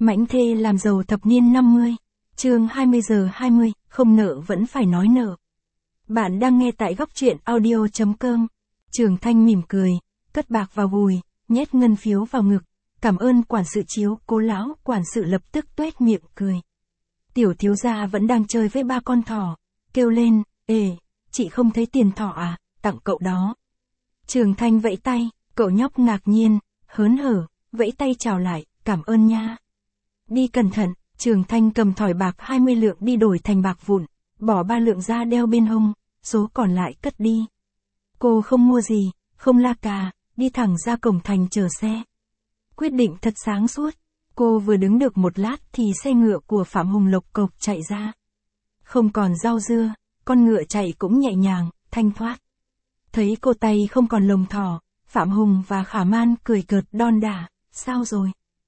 Mãnh thê làm giàu thập niên 50. Chương 20 giờ 20, không nợ vẫn phải nói nợ. Bạn đang nghe tại góc truyện audio.com. Trường Thanh mỉm cười, cất bạc vào gùi, nhét ngân phiếu vào ngực. Cảm ơn quản sự chiếu cố lão. Quản sự lập tức tuét miệng cười. Tiểu thiếu gia vẫn đang chơi với ba con thỏ, kêu lên, ê, chị không thấy tiền thỏ à, tặng cậu đó. Trường Thanh vẫy tay, cậu nhóc ngạc nhiên, hớn hở, vẫy tay chào lại, cảm ơn nha. Đi cẩn thận. Trường Thanh cầm thỏi bạc 20 lượng đi đổi thành bạc vụn, bỏ 3 lượng ra đeo bên hông, số còn lại cất đi. Cô không mua gì, không la cà, đi thẳng ra cổng thành chờ xe. Quyết định thật sáng suốt, cô vừa đứng được một lát thì xe ngựa của Phạm Hùng lộc cộc chạy ra. Không còn rau dưa, con ngựa chạy cũng nhẹ nhàng, thanh thoát. Thấy cô tay không còn lồng thỏ, Phạm Hùng và Khả Man cười cợt đon đả, sao rồi?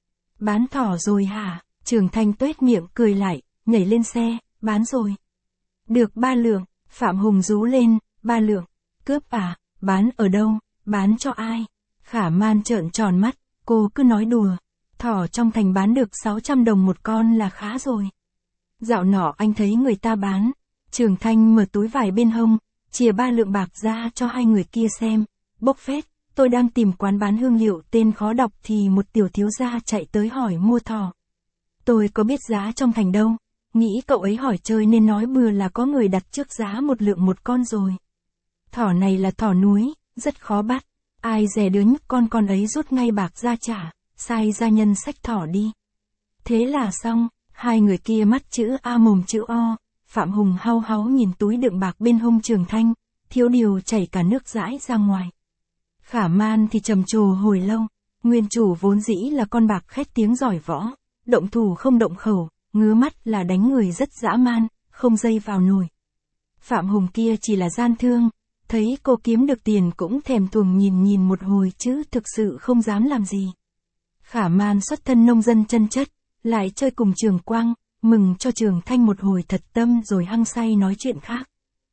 Bán thỏ rồi hả? Trường Thanh tuét miệng cười lại, nhảy lên xe, bán rồi. Được 3 lượng, Phạm Hùng rú lên, 3 lượng, cướp à, bán ở đâu, bán cho ai? Khả Man trợn tròn mắt, cô cứ nói đùa, thỏ trong thành bán được 600 đồng một con là khá rồi. Dạo nọ anh thấy người ta bán, Trường Thanh mở túi vải bên hông, chìa 3 lượng bạc ra cho hai người kia xem, bốc phét. Tôi đang tìm quán bán hương liệu tên khó đọc thì một tiểu thiếu gia chạy tới hỏi mua thỏ. Tôi có biết giá trong thành đâu, nghĩ cậu ấy hỏi chơi nên nói bừa là có người đặt trước giá 1 lượng một con rồi. Thỏ này là thỏ núi, rất khó bắt, ai dè đứa nhức con ấy rút ngay bạc ra trả, sai gia nhân xách thỏ đi. Thế là xong, hai người kia mắt chữ A mồm chữ O, Phạm Hùng hau háu nhìn túi đựng bạc bên hông Trường Thanh, thiếu điều chảy cả nước dãi ra ngoài. Khả Man thì trầm trồ hồi lâu, nguyên chủ vốn dĩ là con bạc khét tiếng giỏi võ, động thủ không động khẩu, ngứa mắt là đánh người rất dã man, không dây vào nổi. Phạm Hùng kia chỉ là gian thương, thấy cô kiếm được tiền cũng thèm thuồng nhìn một hồi chứ thực sự không dám làm gì. Khả Man xuất thân nông dân chân chất, lại chơi cùng Trường Quang, mừng cho Trường Thanh một hồi thật tâm rồi hăng say nói chuyện khác.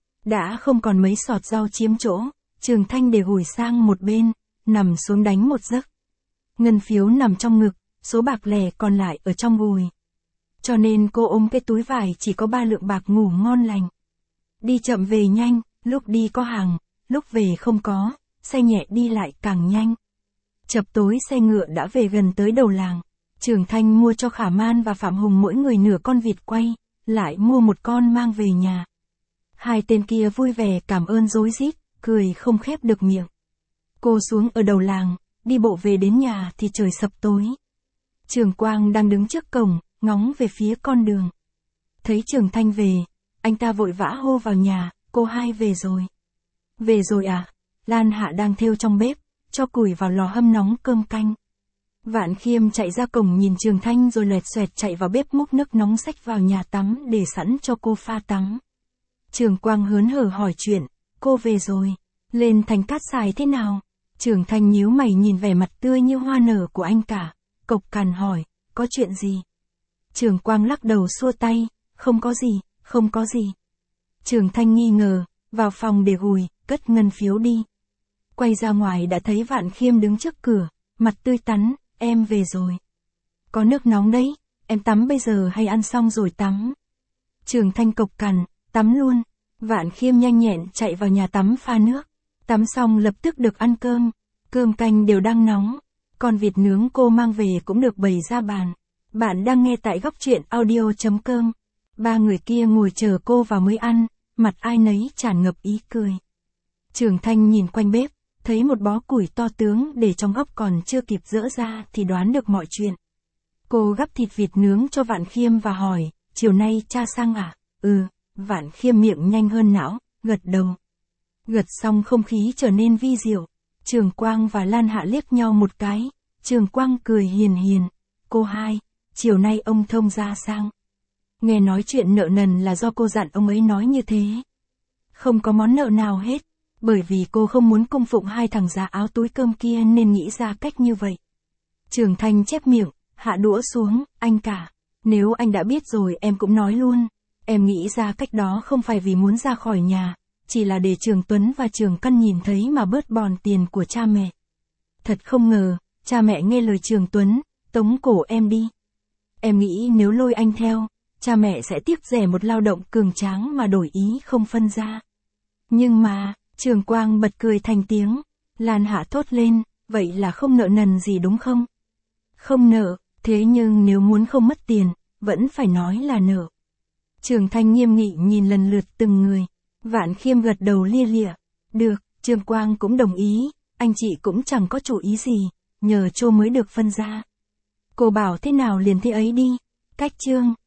Đã không còn mấy sọt rau chiếm chỗ, Trường Thanh để gùi sang một bên, nằm xuống đánh một giấc. Ngân phiếu nằm trong ngực, số bạc lẻ còn lại ở trong gùi. Cho nên cô ôm cái túi vải chỉ có 3 lượng bạc ngủ ngon lành. Đi chậm về nhanh, lúc đi có hàng, lúc về không có, xe nhẹ đi lại càng nhanh. Chập tối xe ngựa đã về gần tới đầu làng. Trường Thanh mua cho Khả Man và Phạm Hùng mỗi người nửa con vịt quay, lại mua một con mang về nhà. Hai tên kia vui vẻ cảm ơn rối rít, cười không khép được miệng. Cô xuống ở đầu làng, đi bộ về đến nhà thì trời sập tối. Trường Quang đang đứng trước cổng, ngóng về phía con đường. Thấy Trường Thanh về, anh ta vội vã hô vào nhà, cô hai về rồi. Về rồi à? Lan Hạ đang thêu trong bếp, cho củi vào lò hâm nóng cơm canh. Vạn Khiêm chạy ra cổng nhìn Trường Thanh rồi loẹt xoẹt chạy vào bếp múc nước nóng xách vào nhà tắm để sẵn cho cô pha tắm. Trường Quang hớn hở hỏi chuyện, cô về rồi, lên thành Cát Sài thế nào? Trường Thanh nhíu mày nhìn vẻ mặt tươi như hoa nở của anh cả, cộc cằn hỏi, có chuyện gì? Trường Quang lắc đầu xua tay, không có gì, không có gì. Trường Thanh nghi ngờ, vào phòng để gùi, cất ngân phiếu đi. Quay ra ngoài đã thấy Vạn Khiêm đứng trước cửa, mặt tươi tắn, em về rồi. Có nước nóng đấy, em tắm bây giờ hay ăn xong rồi tắm? Trường Thanh cộc cằn, tắm luôn. Vạn Khiêm nhanh nhẹn chạy vào nhà tắm pha nước. Tắm xong lập tức được ăn cơm. Cơm canh đều đang nóng. Con vịt nướng cô mang về cũng được bày ra bàn. Bạn đang nghe tại góc truyện audio.com. Ba người kia ngồi chờ cô vào mới ăn, mặt ai nấy tràn ngập ý cười. Trường Thanh nhìn quanh bếp, thấy một bó củi to tướng để trong góc còn chưa kịp dỡ ra thì đoán được mọi chuyện. Cô gắp thịt vịt nướng cho Vạn Khiêm và hỏi, chiều nay cha sang à? Vạn Khiêm miệng nhanh hơn não, gật đầu. Gật xong không khí trở nên vi diệu. Trường Quang và Lan Hạ liếc nhau một cái. Trường Quang cười hiền hiền. Cô hai, chiều nay ông thông gia sang. Nghe nói chuyện nợ nần là do cô dặn ông ấy nói như thế. Không có món nợ nào hết. Bởi vì cô không muốn cung phụng hai thằng già áo túi cơm kia nên nghĩ ra cách như vậy. Trường Thanh chép miệng, hạ đũa xuống, anh cả. Nếu anh đã biết rồi em cũng nói luôn. Em nghĩ ra cách đó không phải vì muốn ra khỏi nhà, chỉ là để Trường Tuấn và Trường Căn nhìn thấy mà bớt bòn tiền của cha mẹ. Thật không ngờ, cha mẹ nghe lời Trường Tuấn, tống cổ em đi. Em nghĩ nếu lôi anh theo, cha mẹ sẽ tiếc rẻ một lao động cường tráng mà đổi ý không phân ra. Nhưng mà, Trường Quang bật cười thành tiếng. Lan Hạ thốt lên, vậy là không nợ nần gì đúng không? Không nợ, thế nhưng nếu muốn không mất tiền, vẫn phải nói là nợ. Trường Thanh nghiêm nghị nhìn lần lượt từng người. Vạn Khiêm gật đầu lia lịa. Được, Trường Quang cũng đồng ý, anh chị cũng chẳng có chủ ý gì, nhờ Trô mới được phân ra. Cô bảo thế nào liền thế ấy đi. Cách chương